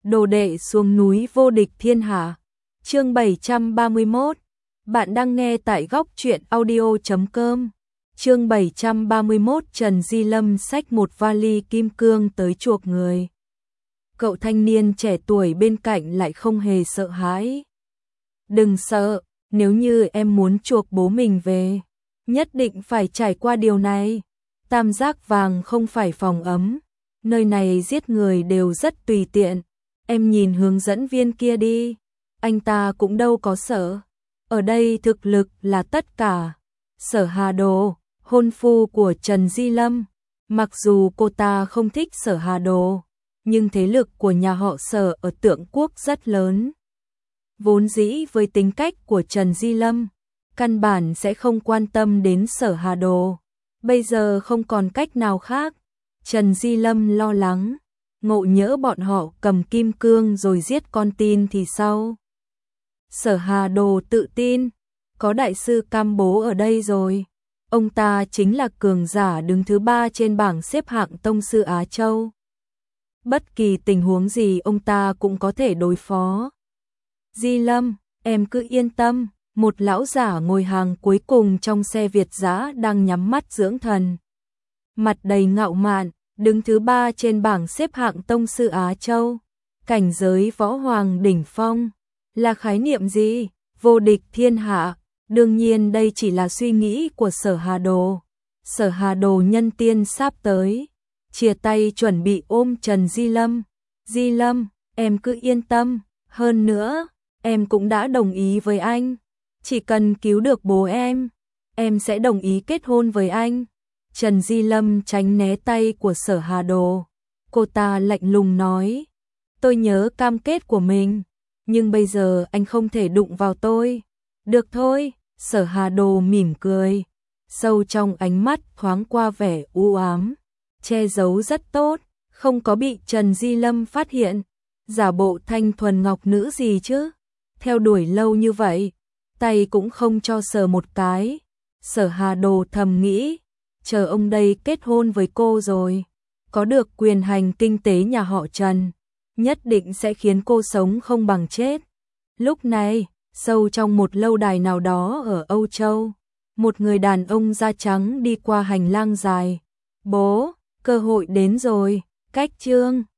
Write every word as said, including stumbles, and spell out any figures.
Đồ đệ xuống núi vô địch thiên hạ. Chương bảy trăm ba mươi mốt. Bạn đang nghe tại góc truyện audio chấm com. Chương bảy trăm ba mươi mốt. Trần Di Lâm xách một vali kim cương tới chuộc người. Cậu thanh niên trẻ tuổi bên cạnh lại không hề sợ hãi. Đừng sợ, nếu như em muốn chuộc bố mình về, nhất định phải trải qua điều này. Tam giác vàng không phải phòng ấm, nơi này giết người đều rất tùy tiện. Em nhìn hướng dẫn viên kia đi, anh ta cũng đâu có sợ. Ở đây thực lực là tất cả. Sở Hà Đồ, hôn phu của Trần Di Lâm. Mặc dù cô ta không thích Sở Hà Đồ, nhưng thế lực của nhà họ Sở ở Tượng Quốc rất lớn. Vốn dĩ với tính cách của Trần Di Lâm, căn bản sẽ không quan tâm đến Sở Hà Đồ. Bây giờ không còn cách nào khác. Trần Di Lâm lo lắng, ngộ nhỡ bọn họ cầm kim cương rồi giết con tin thì sao? Sở Hà Đồ tự tin, có đại sư Cam Bố ở đây rồi. Ông ta chính là cường giả đứng thứ ba trên bảng xếp hạng tông sư Á Châu. Bất kỳ tình huống gì ông ta cũng có thể đối phó. Di Lâm, em cứ yên tâm. Một lão giả ngồi hàng cuối cùng trong xe Việt dã đang nhắm mắt dưỡng thần. Mặt đầy ngạo mạn, đứng thứ ba trên bảng xếp hạng tông sư Á Châu. Cảnh giới võ hoàng đỉnh phong. Là khái niệm gì? Vô địch thiên hạ. Đương nhiên đây chỉ là suy nghĩ của Sở Hà Đồ. Sở Hà Đồ nhân tiên sắp tới, chia tay chuẩn bị ôm Trần Di Lâm. Di Lâm, em cứ yên tâm. Hơn nữa, em cũng đã đồng ý với anh. Chỉ cần cứu được bố em, em sẽ đồng ý kết hôn với anh. Trần Di Lâm tránh né tay của Sở Hà Đồ. Cô ta lạnh lùng nói, tôi nhớ cam kết của mình, nhưng bây giờ anh không thể đụng vào tôi. Được thôi, Sở Hà Đồ mỉm cười, sâu trong ánh mắt thoáng qua vẻ u ám, che giấu rất tốt, không có bị Trần Di Lâm phát hiện. Giả bộ thanh thuần ngọc nữ gì chứ, theo đuổi lâu như vậy, tay cũng không cho sờ một cái. Sở Hà Đồ thầm nghĩ, chờ ông đây kết hôn với cô rồi, có được quyền hành kinh tế nhà họ Trần, nhất định sẽ khiến cô sống không bằng chết. Lúc này, sâu trong một lâu đài nào đó ở Âu Châu, một người đàn ông da trắng đi qua hành lang dài. Bố, cơ hội đến rồi. Cách chương